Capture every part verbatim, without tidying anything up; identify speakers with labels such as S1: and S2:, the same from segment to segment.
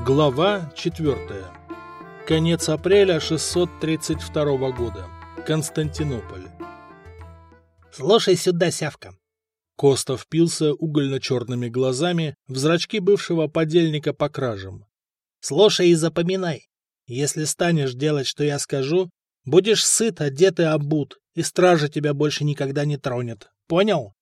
S1: Глава четвертая. Конец апреля шестьсот тридцать второго года. Константинополь.
S2: «Слушай сюда, Сявка!»
S1: Коста впился угольно-черными глазами в зрачки бывшего подельника по кражам.
S2: «Слушай и запоминай. Если станешь делать, что я скажу, будешь сыт, одет и обут, и стража тебя больше никогда не тронет. Понял?»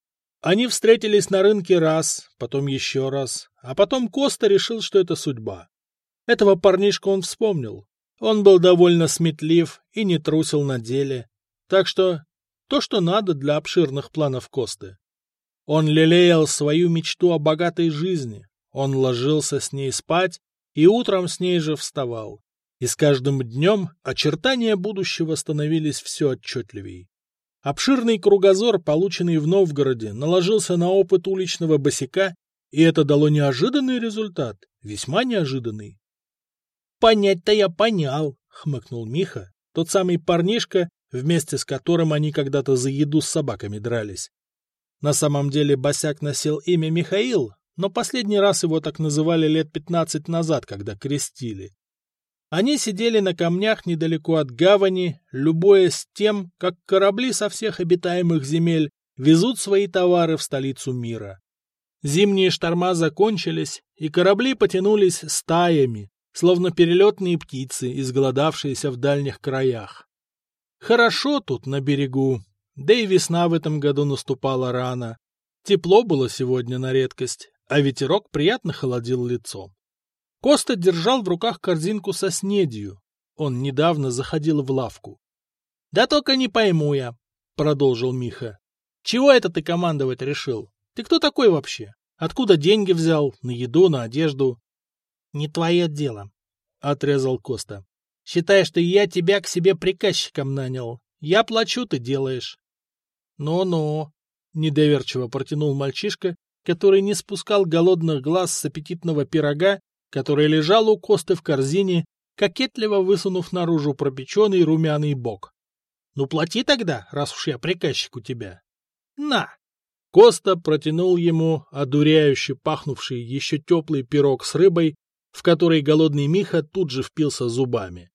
S1: Они встретились на рынке раз, потом еще раз, а потом Коста решил, что это судьба. Этого парнишку он вспомнил. Он был довольно сметлив и не трусил на деле. Так что то, что надо для обширных планов Косты. Он лелеял свою мечту о богатой жизни. Он ложился с ней спать и утром с ней же вставал. И с каждым днем очертания будущего становились все отчетливей. Обширный кругозор, полученный в Новгороде, наложился на опыт уличного босяка, и это дало неожиданный результат, весьма неожиданный. «Понять-то я понял», — хмыкнул Миха, тот самый парнишка, вместе с которым они когда-то за еду с собаками дрались. На самом деле босяк носил имя Михаил, но последний раз его так называли лет пятнадцать назад, когда крестили. Они сидели на камнях недалеко от гавани, любуясь тем, как корабли со всех обитаемых земель везут свои товары в столицу мира. Зимние шторма закончились, и корабли потянулись стаями, словно перелетные птицы, изголодавшиеся в дальних краях. Хорошо тут на берегу, да и весна в этом году наступала рано. Тепло было сегодня на редкость, а ветерок приятно холодил лицо. Коста держал в руках корзинку со снедью. Он недавно заходил в лавку. — Да только не пойму я, — продолжил Миха. — Чего это ты командовать решил? Ты кто такой вообще? Откуда деньги взял? На еду, на одежду? — Не твое дело, — отрезал Коста. — Считай, что я тебя к себе приказчиком нанял. Я плачу, ты делаешь. Ну — Ну-ну, — недоверчиво протянул мальчишка, который не спускал голодных глаз с аппетитного пирога, который лежал у Косты в корзине, кокетливо высунув наружу пропеченный румяный бок. — Ну плати тогда, раз уж я приказчик у тебя. — На! Коста протянул ему одуряюще пахнувший еще теплый пирог с рыбой, в который голодный Миха тут же впился зубами.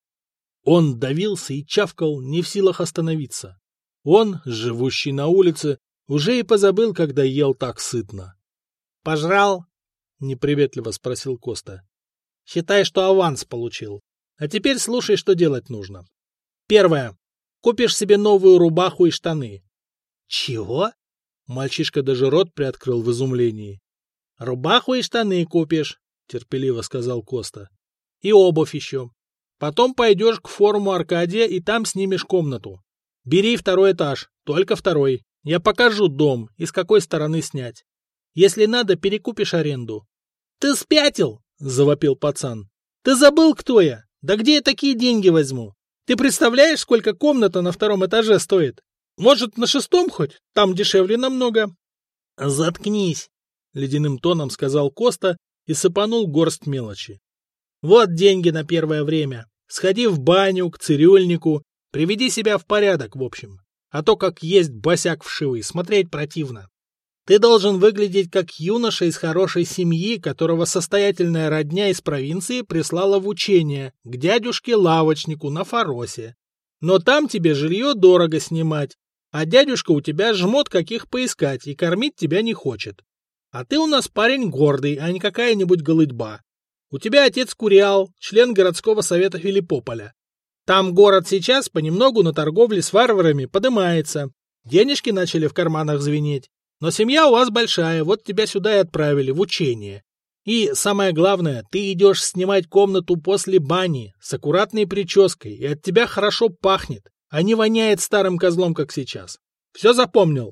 S1: Он давился и чавкал, не в силах остановиться. Он, живущий на улице, уже и позабыл, когда ел так сытно. — Пожрал? — неприветливо спросил Коста. — Считай, что аванс получил. А теперь слушай, что делать нужно. Первое. Купишь себе новую рубаху и штаны. — Чего? Мальчишка даже рот приоткрыл в изумлении. — Рубаху и штаны купишь, — терпеливо сказал Коста. — И обувь еще. Потом пойдешь к форуму Аркадия и там снимешь комнату. Бери второй этаж, только второй. Я покажу дом и с какой стороны снять. Если надо, перекупишь аренду. — Ты спятил? — завопил пацан. — Ты забыл, кто я? Да где я такие деньги возьму? Ты представляешь, сколько комната на втором этаже стоит? Может, на шестом хоть? Там дешевле намного. — Заткнись, — ледяным тоном сказал Коста и сыпанул горсть мелочи. — Вот деньги на первое время. Сходи в баню, к цирюльнику, приведи себя в порядок, в общем. А то, как есть босяк вшивый, смотреть противно. Ты должен выглядеть как юноша из хорошей семьи, которого состоятельная родня из провинции прислала в учение к дядюшке-лавочнику на Фаросе. Но там тебе жилье дорого снимать, а дядюшка у тебя жмот каких поискать и кормить тебя не хочет. А ты у нас парень гордый, а не какая-нибудь голыдьба. У тебя отец Куриал, член городского совета Филиппополя. Там город сейчас понемногу на торговле с варварами подымается. Денежки начали в карманах звенеть. Но семья у вас большая, вот тебя сюда и отправили, в учение. И самое главное, ты идешь снимать комнату после бани, с аккуратной прической, и от тебя хорошо пахнет, а не воняет старым козлом, как сейчас. Все запомнил?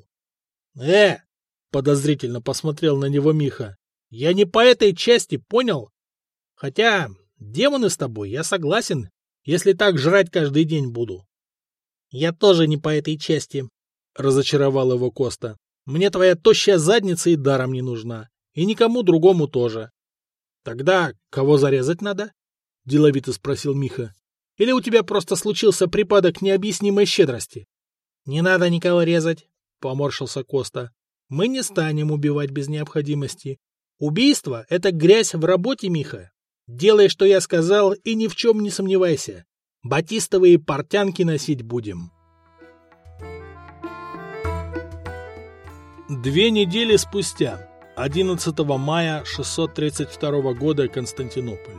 S1: Э, подозрительно посмотрел на него Миха. Я не по этой части, понял? Хотя, демоны с тобой, я согласен, если так жрать каждый день буду. Я тоже не по этой части, разочаровал его Коста. Мне твоя тощая задница и даром не нужна. И никому другому тоже. — Тогда кого зарезать надо? — деловито спросил Миха. — Или у тебя просто случился припадок необъяснимой щедрости? — Не надо никого резать, — поморщился Коста. — Мы не станем убивать без необходимости. Убийство — это грязь в работе, Миха.
S2: Делай, что я сказал, и ни в чем не сомневайся. Батистовые портянки носить будем.
S1: Две недели спустя, одиннадцатого мая шестьсот тридцать второго года, Константинополь.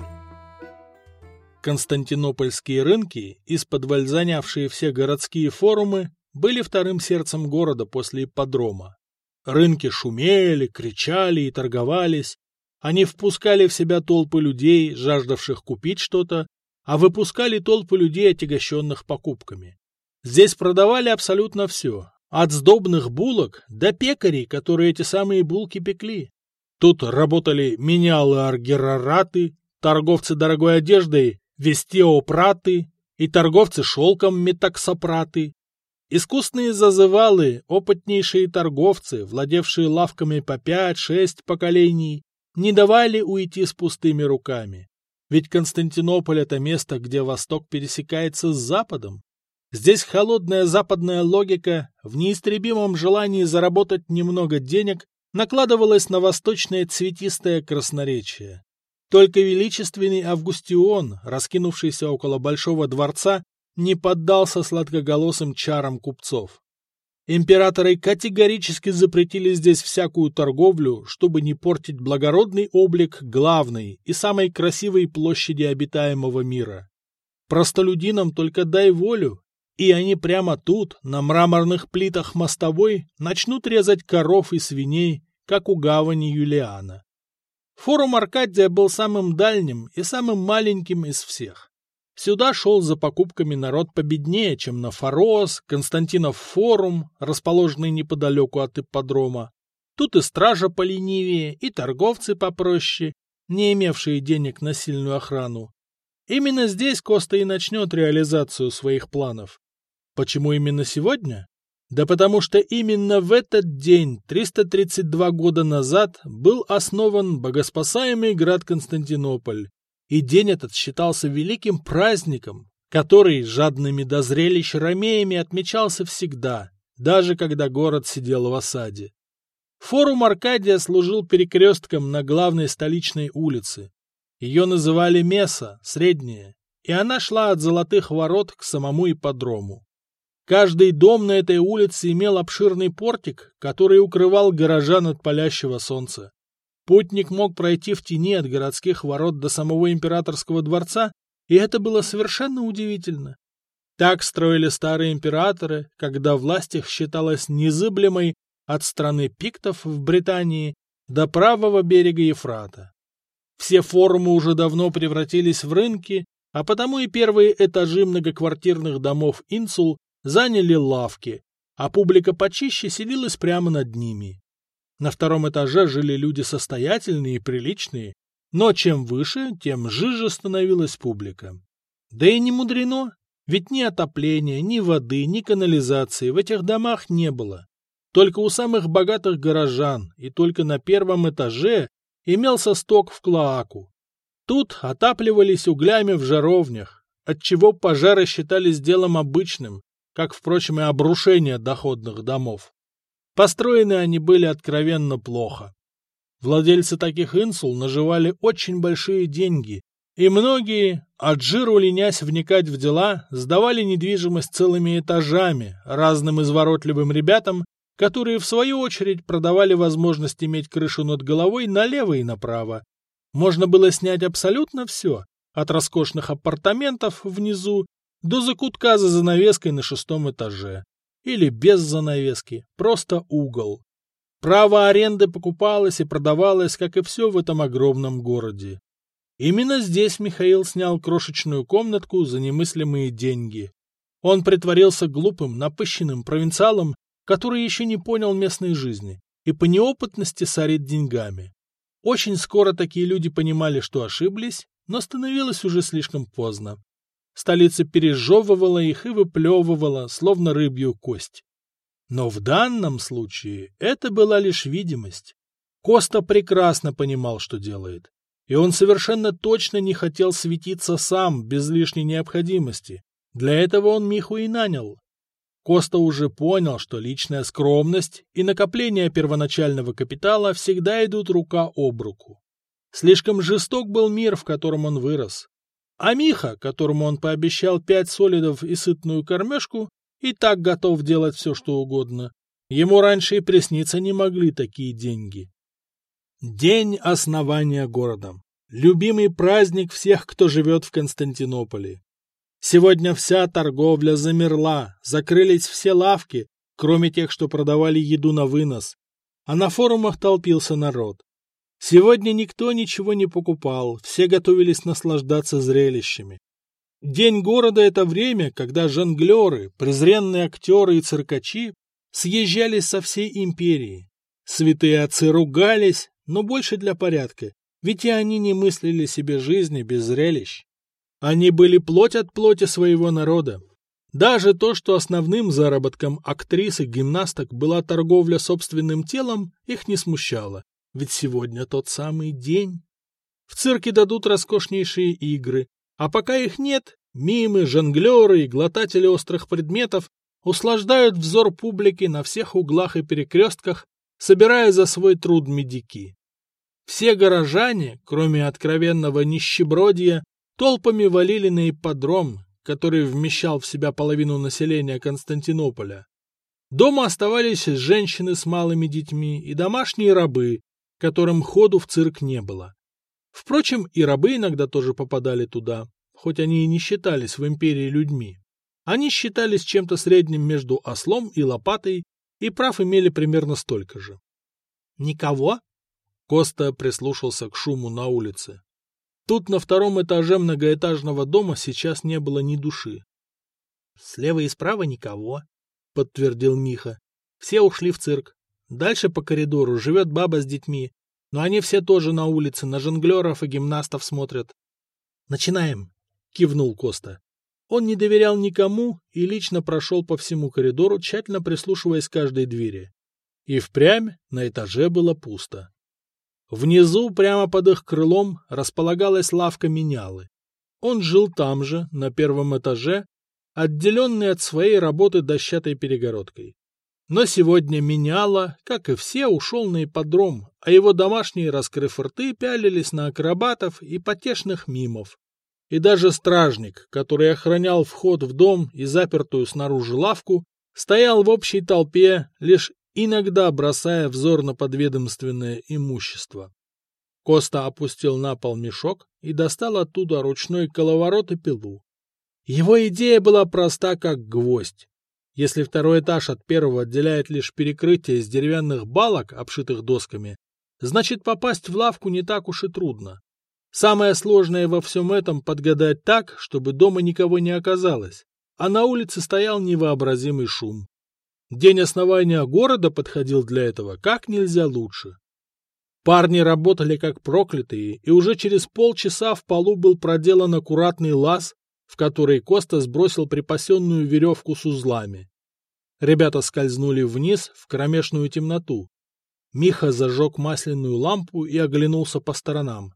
S1: Константинопольские рынки, исподволь занявшие все городские форумы, были вторым сердцем города после ипподрома. Рынки шумели, кричали и торговались. Они впускали в себя толпы людей, жаждавших купить что-то, а выпускали толпы людей, отягощенных покупками. Здесь продавали абсолютно все, от сдобных булок до пекарей, которые эти самые булки пекли. Тут работали менялы-аргерараты, торговцы дорогой одеждой, вестеопраты и торговцы шелком метаксопраты. Искусные зазывалы, опытнейшие торговцы, владевшие лавками по пять-шесть поколений, не давали уйти с пустыми руками. Ведь Константинополь — это место, где Восток пересекается с Западом. Здесь холодная западная логика в неистребимом желании заработать немного денег накладывалась на восточное цветистое красноречие. Только величественный Августион, раскинувшийся около Большого дворца, не поддался сладкоголосым чарам купцов. Императоры категорически запретили здесь всякую торговлю, чтобы не портить благородный облик главной и самой красивой площади обитаемого мира. Простолюдинам только дай волю, и они прямо тут, на мраморных плитах мостовой, начнут резать коров и свиней, как у гавани Юлиана. Форум Аркадия был самым дальним и самым маленьким из всех. Сюда шел за покупками народ победнее, чем на Форос, Константинов форум, расположенный неподалеку от ипподрома. Тут и стража поленивее, и торговцы попроще, не имевшие денег на сильную охрану. Именно здесь Коста и начнет реализацию своих планов. Почему именно сегодня? Да потому что именно в этот день, триста тридцать два года назад, был основан богоспасаемый град Константинополь, и день этот считался великим праздником, который жадными до зрелищ ромеями отмечался всегда, даже когда город сидел в осаде. Форум Аркадия служил перекрестком на главной столичной улице. Ее называли Месса, Средняя, и она шла от Золотых ворот к самому ипподрому. Каждый дом на этой улице имел обширный портик, который укрывал горожан от палящего солнца. Путник мог пройти в тени от городских ворот до самого императорского дворца, и это было совершенно удивительно. Так строили старые императоры, когда власть их считалась незыблемой от страны пиктов в Британии до правого берега Ефрата. Все форумы уже давно превратились в рынки, а потому и первые этажи многоквартирных домов Инсул заняли лавки, а публика почище селилась прямо над ними. На втором этаже жили люди состоятельные и приличные, но чем выше, тем жиже становилась публика. Да и не мудрено, ведь ни отопления, ни воды, ни канализации в этих домах не было. Только у самых богатых горожан и только на первом этаже имелся сток в клоаку. Тут отапливались углями в жаровнях, отчего пожары считались делом обычным, как, впрочем, и обрушение доходных домов. Построены они были откровенно плохо. Владельцы таких инсул наживали очень большие деньги, и многие, от жиру ленясь вникать в дела, сдавали недвижимость целыми этажами разным изворотливым ребятам, которые, в свою очередь, продавали возможность иметь крышу над головой налево и направо. Можно было снять абсолютно все, от роскошных апартаментов внизу до закутка за занавеской на шестом этаже. Или без занавески, просто угол. Право аренды покупалось и продавалось, как и все в этом огромном городе. Именно здесь Михаил снял крошечную комнатку за немыслимые деньги. Он притворился глупым, напыщенным провинциалом, который еще не понял местной жизни и по неопытности сорит деньгами. Очень скоро такие люди понимали, что ошиблись, но становилось уже слишком поздно. Столица пережевывала их и выплевывала, словно рыбью кость. Но в данном случае это была лишь видимость. Коста прекрасно понимал, что делает. И он совершенно точно не хотел светиться сам, без лишней необходимости. Для этого он Миху и нанял. Коста уже понял, что личная скромность и накопление первоначального капитала всегда идут рука об руку. Слишком жесток был мир, в котором он вырос. А Миха, которому он пообещал пять солидов и сытную кормежку, и так готов делать все, что угодно. Ему раньше и присниться не могли такие деньги. День основания города. Любимый праздник всех, кто живет в Константинополе. Сегодня вся торговля замерла, закрылись все лавки, кроме тех, что продавали еду на вынос. А на форумах толпился народ. Сегодня никто ничего не покупал, все готовились наслаждаться зрелищами. День города — это время, когда жонглеры, презренные актеры и циркачи съезжались со всей империи. Святые отцы ругались, но больше для порядка, ведь и они не мыслили себе жизни без зрелищ. Они были плоть от плоти своего народа. Даже то, что основным заработком актрис и гимнасток была торговля собственным телом, их не смущало. Ведь сегодня тот самый день. В цирке дадут роскошнейшие игры, а пока их нет, мимы, жонглеры и глотатели острых предметов услаждают взор публики на всех углах и перекрестках, собирая за свой труд медики. Все горожане, кроме откровенного нищебродия, толпами валили на ипподром, который вмещал в себя половину населения Константинополя. Дома оставались женщины с малыми детьми и домашние рабы, которым ходу в цирк не было. Впрочем, и рабы иногда тоже попадали туда, хоть они и не считались в империи людьми. Они считались чем-то средним между ослом и лопатой, и прав имели примерно столько же.
S2: «Никого?»
S1: Коста прислушался к шуму на улице. Тут на втором этаже многоэтажного дома сейчас не было ни души.
S2: «Слева и справа никого»,
S1: — подтвердил Миха.
S2: «Все ушли в цирк. Дальше по коридору живет баба с детьми, но они все тоже на улице, на жонглеров и гимнастов смотрят».
S1: «Начинаем», — кивнул Коста. Он не доверял никому и лично прошел по всему коридору, тщательно прислушиваясь к каждой двери. И впрямь на этаже было пусто. Внизу, прямо под их крылом, располагалась лавка менялы. Он жил там же, на первом этаже, отделенный от своей работы дощатой перегородкой. Но сегодня меняла, как и все, ушел на ипподром, а его домашние, раскрыв рты, пялились на акробатов и потешных мимов. И даже стражник, который охранял вход в дом и запертую снаружи лавку, стоял в общей толпе, лишь иногда бросая взор на подведомственное имущество. Коста опустил на пол мешок и достал оттуда ручной коловорот и пилу. Его идея была проста, как гвоздь. Если второй этаж от первого отделяет лишь перекрытие из деревянных балок, обшитых досками, значит, попасть в лавку не так уж и трудно. Самое сложное во всем этом — подгадать так, чтобы дома никого не оказалось, а на улице стоял невообразимый шум. День основания города подходил для этого как нельзя лучше. Парни работали как проклятые, и уже через полчаса в полу был проделан аккуратный лаз, в который Коста сбросил припасенную веревку с узлами. Ребята скользнули вниз в кромешную темноту. Миха зажег масляную лампу и оглянулся по сторонам.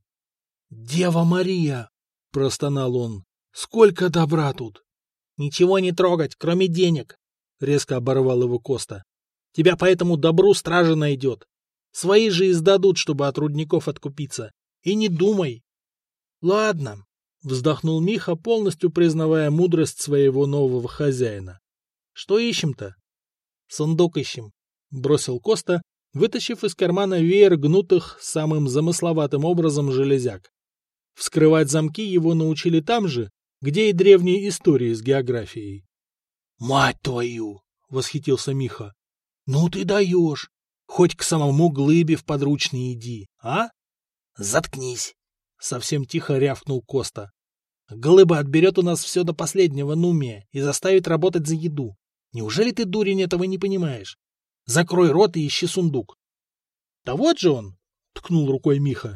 S1: «Дева Мария!» — простонал он. «Сколько добра тут!»
S2: «Ничего не трогать, кроме денег!»
S1: — резко оборвал его Коста.
S2: «Тебя по этому добру стража найдет. Свои же издадут, чтобы от рудников откупиться. И не думай!»
S1: «Ладно!» — вздохнул Миха, полностью признавая мудрость своего нового хозяина.
S2: «Что ищем-то?»
S1: «Сундук ищем», — бросил Коста, вытащив из кармана веер гнутых самым замысловатым образом железяк. Вскрывать замки его научили там же, где и древние истории с географией. «Мать твою!» — восхитился Миха. «Ну ты даешь! Хоть к самому глыбе в подручный иди, а?»
S2: «Заткнись!»
S1: — совсем тихо рявкнул Коста.
S2: «Глыба отберет у нас все до последнего нумия и заставит работать за еду. Неужели ты, дурень, этого не понимаешь? Закрой рот и ищи сундук».
S1: «Да вот же он!» — ткнул рукой Миха.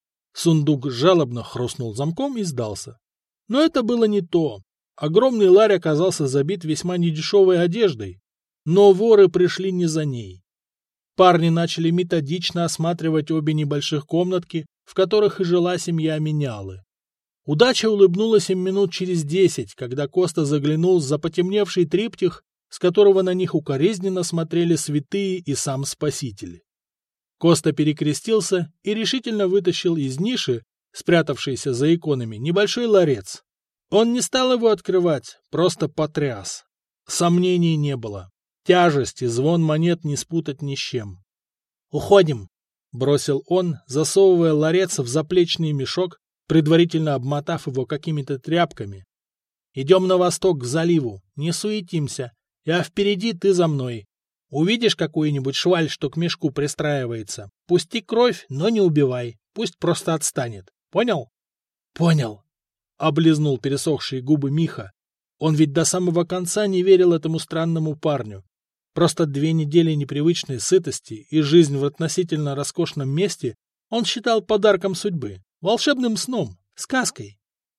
S1: Сундук жалобно хрустнул замком и сдался. Но это было не то. Огромный ларь оказался забит весьма недешевой одеждой, но воры пришли не за ней. Парни начали методично осматривать обе небольших комнатки, в которых и жила семья Менялы. Удача улыбнулась им минут через десять, когда Коста заглянул за потемневший триптих, с которого на них укоризненно смотрели святые и сам Спаситель. Коста перекрестился и решительно вытащил из ниши, спрятавшейся за иконами, небольшой ларец. Он не стал его открывать, просто потряс. Сомнений не было. Тяжесть и звон монет не спутать ни с чем.
S2: «Уходим!»
S1: — бросил он, засовывая ларец в заплечный мешок, предварительно обмотав его какими-то тряпками. «Идем на восток, к заливу, не суетимся, а впереди ты за мной. Увидишь какую-нибудь шваль, что к мешку пристраивается, пусти кровь, но не убивай, пусть просто отстанет. Понял?»
S2: «Понял»,
S1: — облизнул пересохшие губы Миха. Он ведь до самого конца не верил этому странному парню. Просто две недели непривычной сытости и жизнь в относительно роскошном месте он считал подарком судьбы, волшебным сном, сказкой.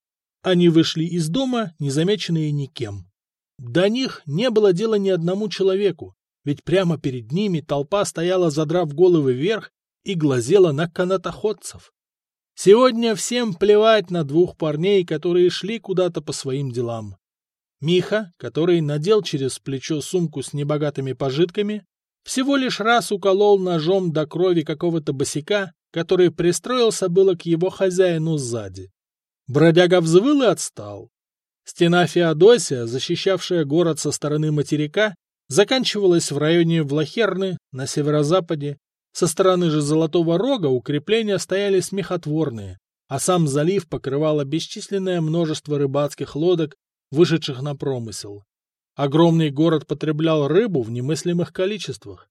S1: Они вышли из дома, незамеченные никем. До них не было дела ни одному человеку, ведь прямо перед ними толпа стояла, задрав головы вверх, и глазела на канатоходцев. Сегодня всем плевать на двух парней, которые шли куда-то по своим делам. Миха, который надел через плечо сумку с небогатыми пожитками, всего лишь раз уколол ножом до крови какого-то босяка, который пристроился было к его хозяину сзади. Бродяга взвыл и отстал. Стена Феодосия, защищавшая город со стороны материка, заканчивалась в районе Влахерны на северо-западе. Со стороны же Золотого Рога укрепления стояли смехотворные, а сам залив покрывало бесчисленное множество рыбацких лодок, вышедших на промысел. Огромный город потреблял рыбу в немыслимых количествах.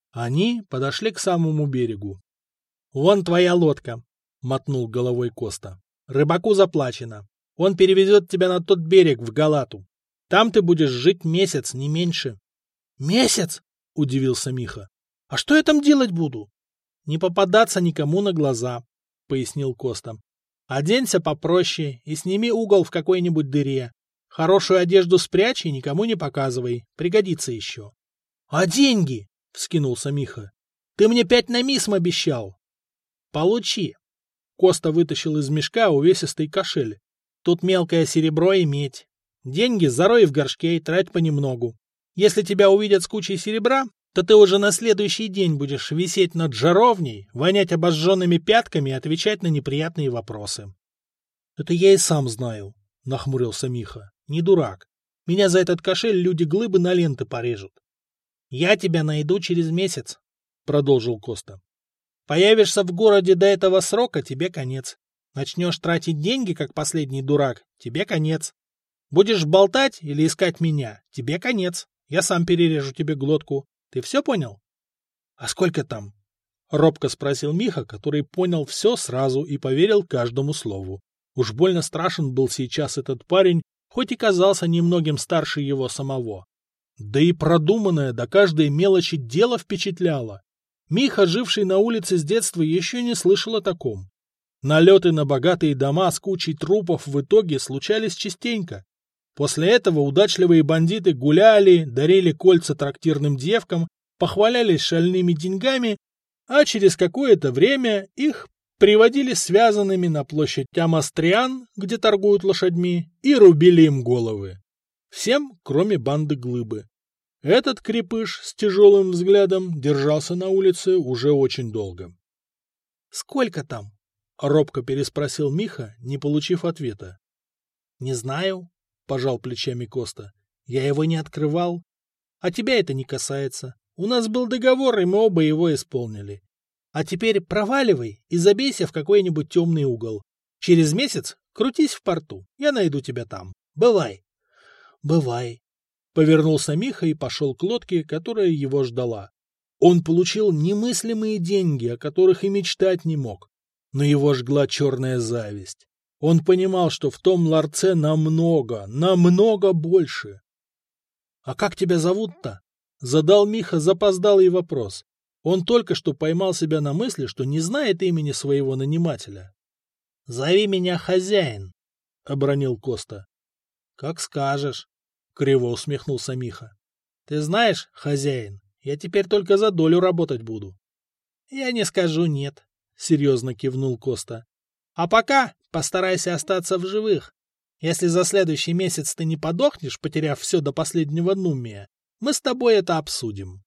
S1: Они подошли к самому берегу. — Вон твоя лодка, — мотнул головой Коста. — Рыбаку заплачено. Он перевезет тебя на тот берег, в Галату. Там ты будешь жить месяц, не меньше. — Месяц? — удивился Миха. — А что я там делать буду? — Не попадаться никому на глаза, — пояснил Коста. — Оденься попроще и сними угол в какой-нибудь дыре. Хорошую одежду спрячь и никому не показывай. Пригодится еще. — А деньги? — вскинулся Миха. — Ты мне пять на мисм обещал. — Получи. Коста вытащил из мешка увесистый кошель. Тут мелкое серебро и медь. Деньги зарой в горшке и трать понемногу. Если тебя увидят с кучей серебра, то ты уже на следующий день будешь висеть над жаровней, вонять обожженными пятками и отвечать на неприятные вопросы. — Это я и сам знаю, — нахмурился Миха. — Не дурак. Меня за этот кошель люди глыбы на ленты порежут. — Я тебя найду через месяц, — продолжил Коста. — Появишься в городе до этого срока, тебе конец. Начнешь тратить деньги, как последний дурак, тебе конец. Будешь болтать или искать меня, тебе конец. Я сам перережу тебе глотку. Ты все понял? — А сколько там? — робко спросил Миха, который понял все сразу и поверил каждому слову. Уж больно страшен был сейчас этот парень, хоть и казался немногим старше его самого. Да и продуманное до каждой мелочи дело впечатляло. Миха, живший на улице с детства, еще не слышал о таком. Налеты на богатые дома с кучей трупов в итоге случались частенько. После этого удачливые бандиты гуляли, дарили кольца трактирным девкам, похвалялись шальными деньгами, а через какое-то время их приводили связанными на площадь Амастриан, где торгуют лошадьми, и рубили им головы. Всем, кроме банды Глыбы. Этот крепыш с тяжелым взглядом держался на улице уже очень долго. — Сколько там? — робко переспросил Миха, не получив ответа. — Не знаю, — пожал плечами Коста. — Я его не открывал. А тебя это не касается. У нас был договор, и мы оба его исполнили. А теперь проваливай и забейся в какой-нибудь темный угол. Через месяц крутись в порту, я найду тебя там. Бывай. — Бывай. Повернулся Миха и пошел к лодке, которая его ждала. Он получил немыслимые деньги, о которых и мечтать не мог. Но его жгла черная зависть. Он понимал, что в том ларце намного, намного больше. — А как тебя зовут-то? — задал Миха запоздалый вопрос. Он только что поймал себя на мысли, что не знает имени своего нанимателя. — Зови меня хозяин, — обронил Коста. — Как скажешь, — криво усмехнулся Миха. — Ты знаешь, хозяин, я теперь только за долю работать буду. — Я не скажу нет, — серьезно кивнул Коста. — А пока постарайся остаться в живых. Если за следующий месяц ты не подохнешь, потеряв все до последнего нумия, мы с тобой это обсудим.